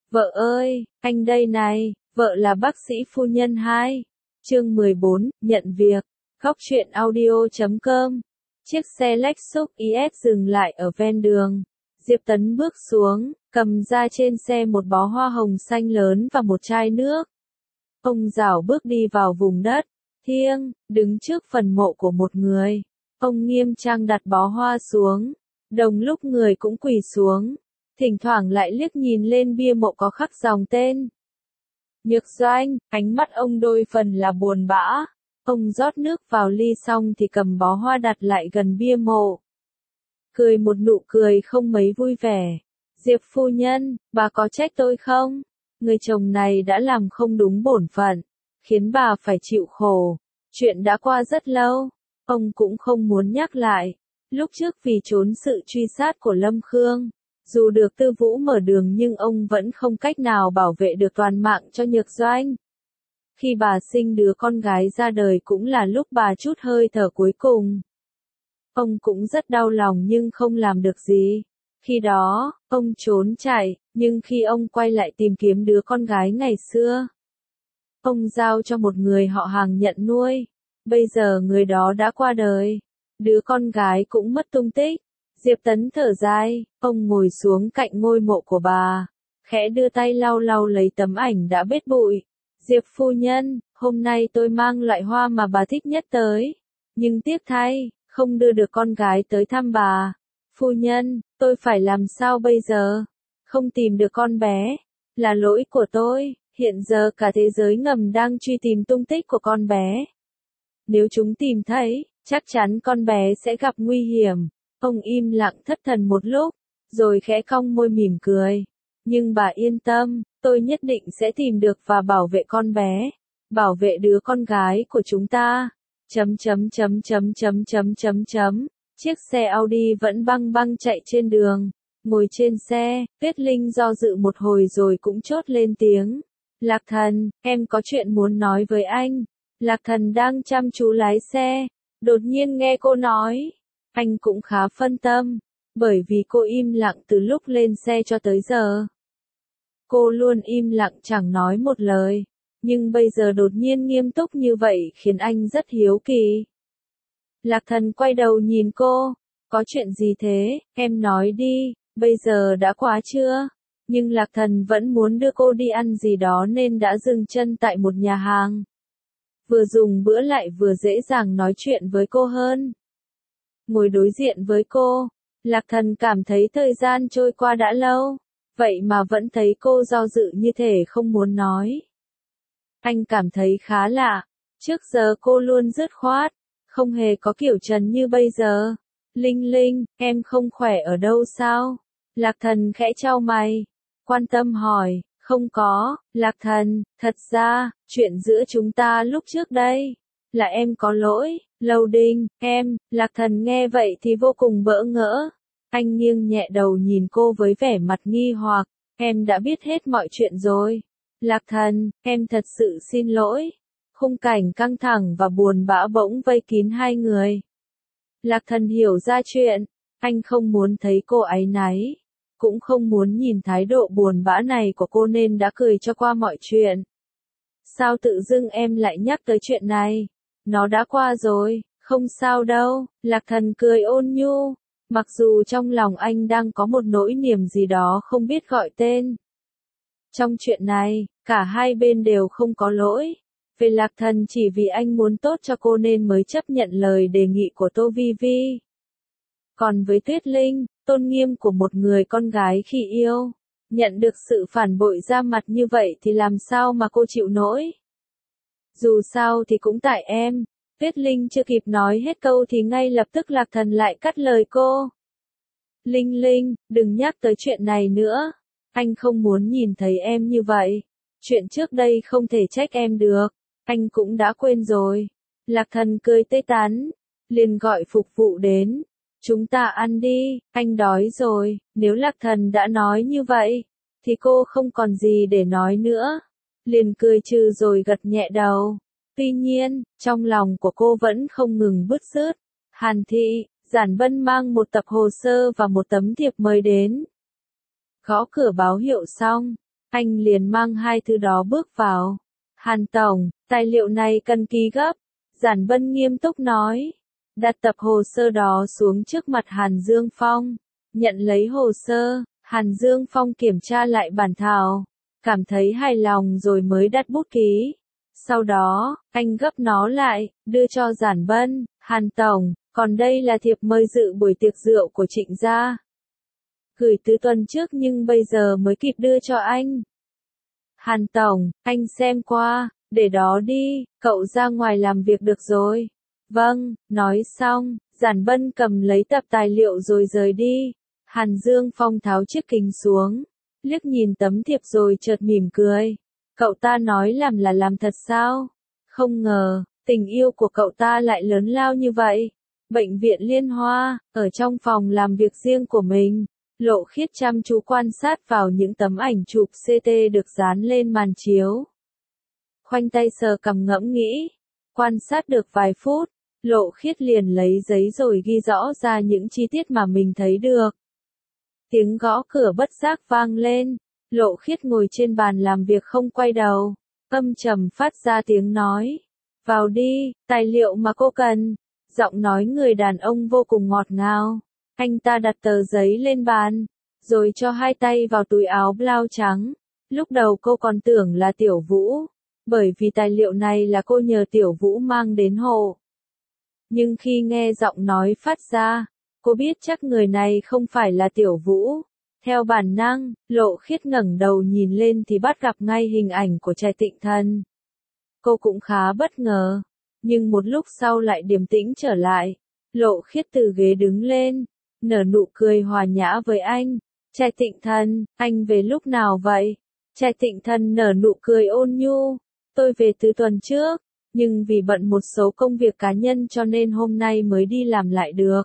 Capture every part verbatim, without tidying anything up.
Vợ ơi, anh đây này, vợ là bác sĩ phu nhân hai. Chương mười bốn, nhận việc. Góc truyện audio chấm com. Chiếc xe Lexus i ét dừng lại ở ven đường. Diệp Tấn bước xuống, cầm ra trên xe một bó hoa hồng xanh lớn và một chai nước. Ông rảo bước đi vào vùng đất thiêng, đứng trước phần mộ của một người. Ông nghiêm trang đặt bó hoa xuống, đồng lúc người cũng quỳ xuống, thỉnh thoảng lại liếc nhìn lên bia mộ có khắc dòng tên. Nhược Doanh, ánh mắt ông đôi phần là buồn bã. Ông rót nước vào ly xong thì cầm bó hoa đặt lại gần bia mộ. Cười một nụ cười không mấy vui vẻ. Diệp phu nhân, bà có trách tôi không? Người chồng này đã làm không đúng bổn phận, khiến bà phải chịu khổ. Chuyện đã qua rất lâu, ông cũng không muốn nhắc lại. Lúc trước vì trốn sự truy sát của Lâm Khương, dù được Tư Vũ mở đường nhưng ông vẫn không cách nào bảo vệ được toàn mạng cho Nhược Doanh. Khi bà sinh đứa con gái ra đời cũng là lúc bà trút hơi thở cuối cùng. Ông cũng rất đau lòng nhưng không làm được gì. Khi đó, ông trốn chạy, nhưng khi ông quay lại tìm kiếm đứa con gái ngày xưa, ông giao cho một người họ hàng nhận nuôi. Bây giờ người đó đã qua đời, đứa con gái cũng mất tung tích. Diệp Tấn thở dài, ông ngồi xuống cạnh ngôi mộ của bà, khẽ đưa tay lau lau lấy tấm ảnh đã bết bụi. Diệp phu nhân, hôm nay tôi mang loại hoa mà bà thích nhất tới, nhưng tiếc thay, không đưa được con gái tới thăm bà. Phu nhân, tôi phải làm sao bây giờ? Không tìm được con bé, là lỗi của tôi. Hiện giờ cả thế giới ngầm đang truy tìm tung tích của con bé. Nếu chúng tìm thấy, chắc chắn con bé sẽ gặp nguy hiểm. Ông im lặng thất thần một lúc, rồi khẽ cong môi mỉm cười. Nhưng bà yên tâm, tôi nhất định sẽ tìm được và bảo vệ con bé, bảo vệ đứa con gái của chúng ta. Chấm chấm chấm chấm chấm chấm chấm chấm. Chiếc xe Audi vẫn băng băng chạy trên đường. Ngồi trên xe, Tuyết Linh do dự một hồi rồi cũng chốt lên tiếng. Lạc Thần, em có chuyện muốn nói với anh. Lạc Thần đang chăm chú lái xe, đột nhiên nghe cô nói. Anh cũng khá phân tâm, bởi vì cô im lặng từ lúc lên xe cho tới giờ. Cô luôn im lặng chẳng nói một lời, nhưng bây giờ đột nhiên nghiêm túc như vậy khiến anh rất hiếu kỳ. Lạc Thần quay đầu nhìn cô, có chuyện gì thế, em nói đi, bây giờ đã quá trưa. Nhưng Lạc Thần vẫn muốn đưa cô đi ăn gì đó nên đã dừng chân tại một nhà hàng. Vừa dùng bữa lại vừa dễ dàng nói chuyện với cô hơn. Ngồi đối diện với cô, Lạc Thần cảm thấy thời gian trôi qua đã lâu, vậy mà vẫn thấy cô do dự như thể không muốn nói. Anh cảm thấy khá lạ, trước giờ cô luôn dứt khoát, không hề có kiểu trần như bây giờ. Linh Linh, em không khỏe ở đâu sao? Lạc Thần khẽ chau mày, quan tâm hỏi. Không có, Lạc Thần, thật ra, chuyện giữa chúng ta lúc trước đây, là em có lỗi. Lâu Đinh, em. Lạc Thần nghe vậy thì vô cùng bỡ ngỡ. Anh nghiêng nhẹ đầu nhìn cô với vẻ mặt nghi hoặc. Em đã biết hết mọi chuyện rồi. Lạc Thần, em thật sự xin lỗi. Khung cảnh căng thẳng và buồn bã bỗng vây kín hai người. Lạc Thần hiểu ra chuyện, anh không muốn thấy cô áy náy, cũng không muốn nhìn thái độ buồn bã này của cô nên đã cười cho qua mọi chuyện. Sao tự dưng em lại nhắc tới chuyện này? Nó đã qua rồi, không sao đâu. Lạc Thần cười ôn nhu, mặc dù trong lòng anh đang có một nỗi niềm gì đó không biết gọi tên. Trong chuyện này, cả hai bên đều không có lỗi. Về Lạc Thần chỉ vì anh muốn tốt cho cô nên mới chấp nhận lời đề nghị của Tô Vi Vi. Còn với Tuyết Linh, tôn nghiêm của một người con gái khi yêu, nhận được sự phản bội ra mặt như vậy thì làm sao mà cô chịu nổi. Dù sao thì cũng tại em. Tuyết Linh chưa kịp nói hết câu thì ngay lập tức Lạc Thần lại cắt lời cô. Linh Linh, đừng nhắc tới chuyện này nữa. Anh không muốn nhìn thấy em như vậy. Chuyện trước đây không thể trách em được. Anh cũng đã quên rồi. Lạc Thần cười tươi tắn, liền gọi phục vụ đến. Chúng ta ăn đi, anh đói rồi. Nếu Lạc Thần đã nói như vậy, thì cô không còn gì để nói nữa. Liền cười trừ rồi gật nhẹ đầu. Tuy nhiên, trong lòng của cô vẫn không ngừng bứt rứt. Hàn Thị, Giản Vân mang một tập hồ sơ và một tấm thiệp mời đến. Gõ cửa báo hiệu xong, anh liền mang hai thứ đó bước vào. Hàn Tổng, tài liệu này cần ký gấp. Giản Vân nghiêm túc nói. Đặt tập hồ sơ đó xuống trước mặt Hàn Dương Phong. Nhận lấy hồ sơ, Hàn Dương Phong kiểm tra lại bản thảo. Cảm thấy hài lòng rồi mới đặt bút ký. Sau đó, anh gấp nó lại, đưa cho Giản Vân. Hàn Tổng, còn đây là thiệp mời dự buổi tiệc rượu của Trịnh gia. Gửi từ tuần trước nhưng bây giờ mới kịp đưa cho anh. Hàn Tổng, anh xem qua, để đó đi, cậu ra ngoài làm việc được rồi. Vâng, nói xong, Giản Vân cầm lấy tập tài liệu rồi rời đi. Hàn Dương Phong tháo chiếc kính xuống, liếc nhìn tấm thiệp rồi chợt mỉm cười. Cậu ta nói làm là làm thật sao? Không ngờ, tình yêu của cậu ta lại lớn lao như vậy. Bệnh viện Liên Hoa, ở trong phòng làm việc riêng của mình, Lộ Khiết chăm chú quan sát vào những tấm ảnh chụp xê tê được dán lên màn chiếu. Khoanh tay sờ cằm ngẫm nghĩ, quan sát được vài phút, Lộ Khiết liền lấy giấy rồi ghi rõ ra những chi tiết mà mình thấy được. Tiếng gõ cửa bất giác vang lên, Lộ Khiết ngồi trên bàn làm việc không quay đầu, âm trầm phát ra tiếng nói. Vào đi, tài liệu mà cô cần. Giọng nói người đàn ông vô cùng ngọt ngào. Anh ta đặt tờ giấy lên bàn, rồi cho hai tay vào túi áo blau trắng. Lúc đầu cô còn tưởng là Tiểu Vũ, bởi vì tài liệu này là cô nhờ Tiểu Vũ mang đến hộ. Nhưng khi nghe giọng nói phát ra, cô biết chắc người này không phải là Tiểu Vũ. Theo bản năng, Lộ Khiết ngẩng đầu nhìn lên thì bắt gặp ngay hình ảnh của Trạch Tịnh Thần. Cô cũng khá bất ngờ, nhưng một lúc sau lại điềm tĩnh trở lại. Lộ Khiết từ ghế đứng lên, nở nụ cười hòa nhã với anh. Trạch Tịnh Thần, anh về lúc nào vậy? Trạch Tịnh Thần nở nụ cười ôn nhu. Tôi về từ tuần trước, nhưng vì bận một số công việc cá nhân cho nên hôm nay mới đi làm lại được.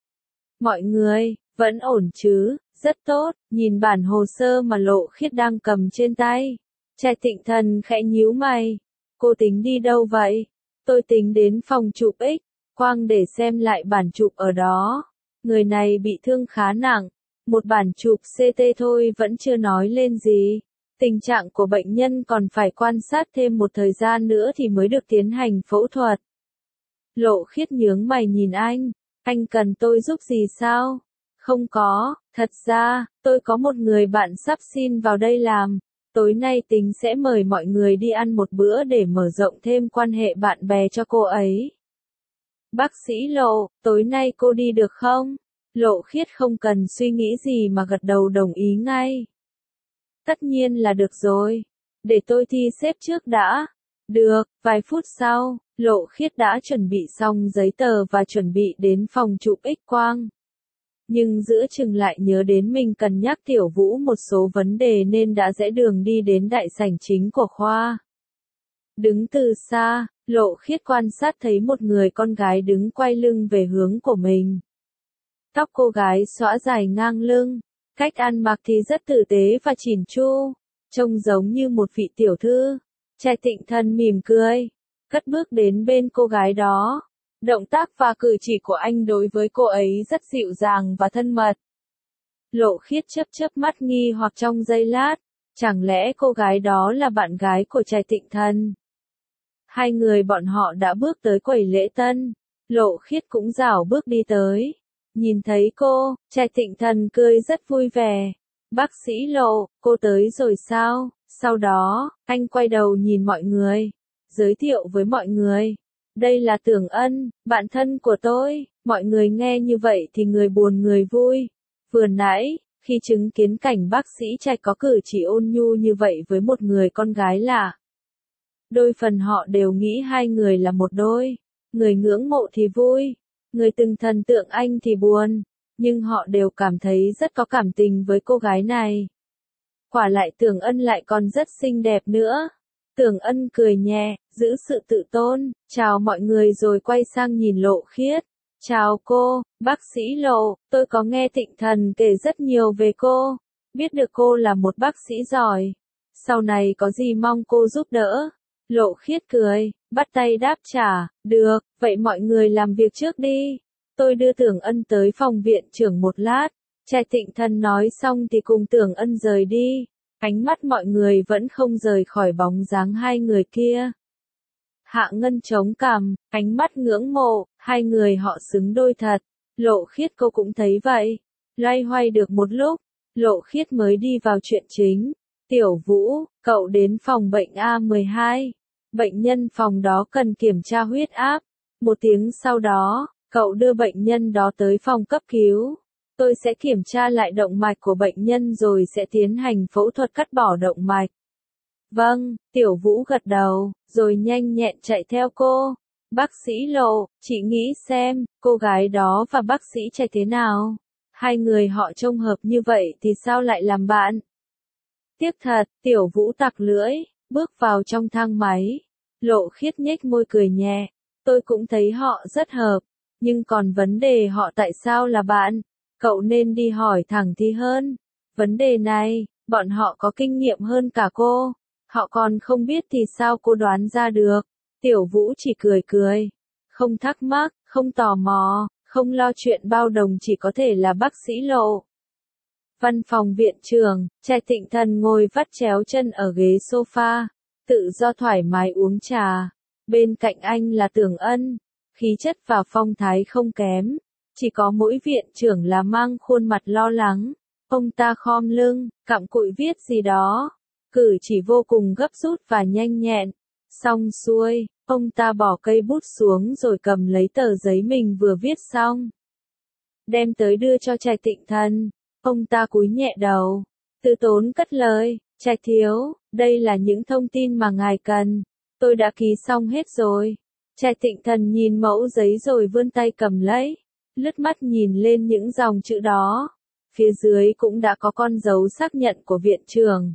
Mọi người, vẫn ổn chứ? Rất tốt, nhìn bản hồ sơ mà Lộ Khiết đang cầm trên tay. Trạch Tịnh Thần khẽ nhíu mày. Cô tính đi đâu vậy? Tôi tính đến phòng chụp X, quang để xem lại bản chụp ở đó. Người này bị thương khá nặng, một bản chụp xê tê thôi vẫn chưa nói lên gì. Tình trạng của bệnh nhân còn phải quan sát thêm một thời gian nữa thì mới được tiến hành phẫu thuật. Lộ Khiết nhướng mày nhìn anh, anh cần tôi giúp gì sao? Không có, thật ra, tôi có một người bạn sắp xin vào đây làm. Tối nay tính sẽ mời mọi người đi ăn một bữa để mở rộng thêm quan hệ bạn bè cho cô ấy. Bác sĩ Lộ, tối nay cô đi được không? Lộ Khiết không cần suy nghĩ gì mà gật đầu đồng ý ngay. Tất nhiên là được rồi. Để tôi thi xếp trước đã. Được, vài phút sau, Lộ Khiết đã chuẩn bị xong giấy tờ và chuẩn bị đến phòng chụp X-quang. Nhưng giữa chừng lại nhớ đến mình cần nhắc Tiểu Vũ một số vấn đề nên đã rẽ đường đi đến đại sảnh chính của khoa. Đứng từ xa, Lộ Khiết quan sát thấy một người con gái đứng quay lưng về hướng của mình. Tóc cô gái xõa dài ngang lưng, cách ăn mặc thì rất tử tế và chỉn chu, trông giống như một vị tiểu thư. Trạch Tịnh Thần mỉm cười, cất bước đến bên cô gái đó. Động tác và cử chỉ của anh đối với cô ấy rất dịu dàng và thân mật. Lộ Khiết chớp chớp mắt nghi hoặc trong giây lát, chẳng lẽ cô gái đó là bạn gái của Trạch Tịnh Thần? Hai người bọn họ đã bước tới quầy lễ tân, Lộ Khiết cũng rảo bước đi tới. Nhìn thấy cô, Trạch Tịnh Thần cười rất vui vẻ. Bác sĩ Lộ, cô tới rồi sao? Sau đó, anh quay đầu nhìn mọi người, giới thiệu với mọi người. Đây là Tưởng Ân, bạn thân của tôi. Mọi người nghe như vậy thì người buồn người vui. Vừa nãy, khi chứng kiến cảnh bác sĩ Trạch có cử chỉ ôn nhu như vậy với một người con gái lạ, đôi phần họ đều nghĩ hai người là một đôi. Người ngưỡng mộ thì vui, người từng thần tượng anh thì buồn, nhưng họ đều cảm thấy rất có cảm tình với cô gái này. Quả lại Tưởng Ân lại còn rất xinh đẹp nữa. Tưởng Ân cười nhẹ, giữ sự tự tôn, chào mọi người rồi quay sang nhìn Lộ Khiết. Chào cô, bác sĩ Lộ, tôi có nghe Tịnh Thần kể rất nhiều về cô, biết được cô là một bác sĩ giỏi. Sau này có gì mong cô giúp đỡ. Lộ Khiết cười, bắt tay đáp trả, được, vậy mọi người làm việc trước đi. Tôi đưa Tưởng Ân tới phòng viện trưởng một lát. Trạch Tịnh Thần nói xong thì cùng Tưởng Ân rời đi. Ánh mắt mọi người vẫn không rời khỏi bóng dáng hai người kia. Hạ Ngân chống cằm, ánh mắt ngưỡng mộ, hai người họ xứng đôi thật. Lộ Khiết cô cũng thấy vậy. Loay hoay được một lúc, Lộ Khiết mới đi vào chuyện chính. Tiểu Vũ, cậu đến phòng bệnh A mười hai. Bệnh nhân phòng đó cần kiểm tra huyết áp. Một tiếng sau đó, cậu đưa bệnh nhân đó tới phòng cấp cứu. Tôi sẽ kiểm tra lại động mạch của bệnh nhân rồi sẽ tiến hành phẫu thuật cắt bỏ động mạch. Vâng, Tiểu Vũ gật đầu, rồi nhanh nhẹn chạy theo cô. Bác sĩ Lộ, chị nghĩ xem, cô gái đó và bác sĩ trai thế nào? Hai người họ trông hợp như vậy thì sao lại làm bạn? Tiếc thật, Tiểu Vũ tặc lưỡi, bước vào trong thang máy. Lộ Khiết nhếch môi cười nhẹ. Tôi cũng thấy họ rất hợp, nhưng còn vấn đề họ tại sao là bạn? Cậu nên đi hỏi thẳng thì hơn. Vấn đề này, bọn họ có kinh nghiệm hơn cả cô. Họ còn không biết thì sao cô đoán ra được. Tiểu Vũ chỉ cười cười. Không thắc mắc, không tò mò, không lo chuyện bao đồng, chỉ có thể là bác sĩ Lộ. Văn phòng viện trưởng, Trạch Thịnh Thần ngồi vắt chéo chân ở ghế sofa, tự do thoải mái uống trà. Bên cạnh anh là Tưởng Ân, khí chất và phong thái không kém. Chỉ có mỗi viện trưởng là mang khuôn mặt lo lắng. Ông ta khom lưng, cặm cụi viết gì đó. Cử chỉ vô cùng gấp rút và nhanh nhẹn. Xong xuôi, ông ta bỏ cây bút xuống rồi cầm lấy tờ giấy mình vừa viết xong. Đem tới đưa cho Trạch Thịnh Thần. Ông ta cúi nhẹ đầu. Từ tốn cất lời, Trạch thiếu, đây là những thông tin mà ngài cần. Tôi đã ký xong hết rồi. Trạch Thịnh Thần nhìn mẫu giấy rồi vươn tay cầm lấy. Lướt mắt nhìn lên những dòng chữ đó. Phía dưới cũng đã có con dấu xác nhận của viện trưởng.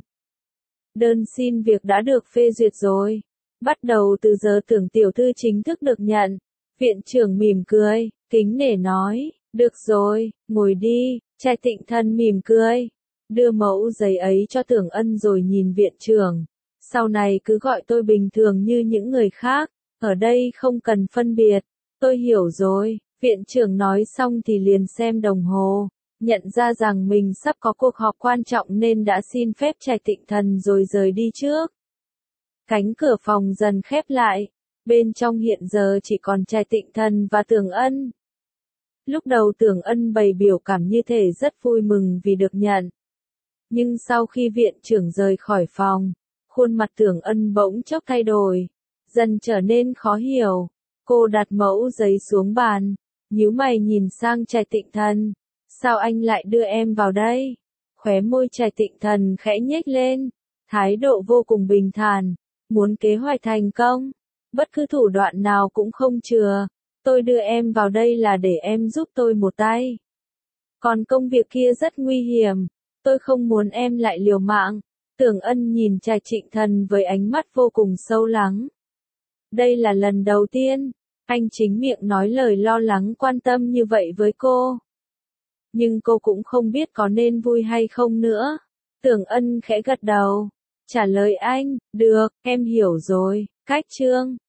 Đơn xin việc đã được phê duyệt rồi. Bắt đầu từ giờ Tưởng tiểu thư chính thức được nhận. Viện trưởng mỉm cười, kính nể nói, được rồi, ngồi đi. Trạch Thịnh Thần mỉm cười, đưa mẫu giấy ấy cho Tưởng Ân rồi nhìn viện trưởng. Sau này cứ gọi tôi bình thường như những người khác, ở đây không cần phân biệt. Tôi hiểu rồi. Viện trưởng nói xong thì liền xem đồng hồ, nhận ra rằng mình sắp có cuộc họp quan trọng nên đã xin phép Trạch Thịnh Thần rồi rời đi trước. Cánh cửa phòng dần khép lại, bên trong hiện giờ chỉ còn Trạch Thịnh Thần và Tưởng Ân. Lúc đầu Tưởng Ân bày biểu cảm như thể rất vui mừng vì được nhận. Nhưng sau khi viện trưởng rời khỏi phòng, khuôn mặt Tưởng Ân bỗng chốc thay đổi, dần trở nên khó hiểu. Cô đặt mẫu giấy xuống bàn, nhíu mày nhìn sang Trạch Thịnh Thần. Sao anh lại đưa em vào đây? Khóe môi Trạch Thịnh Thần khẽ nhếch lên, thái độ vô cùng bình thản. Muốn kế hoạch thành công, bất cứ thủ đoạn nào cũng không chừa. Tôi đưa em vào đây là để em giúp tôi một tay. Còn công việc kia rất nguy hiểm, tôi không muốn em lại liều mạng. Tưởng Ân nhìn Trạch Thịnh Thần với ánh mắt vô cùng sâu lắng. Đây là lần đầu tiên anh chính miệng nói lời lo lắng quan tâm như vậy với cô. Nhưng cô cũng không biết có nên vui hay không nữa. Tưởng Ân khẽ gật đầu, trả lời anh, được, em hiểu rồi. Cách chương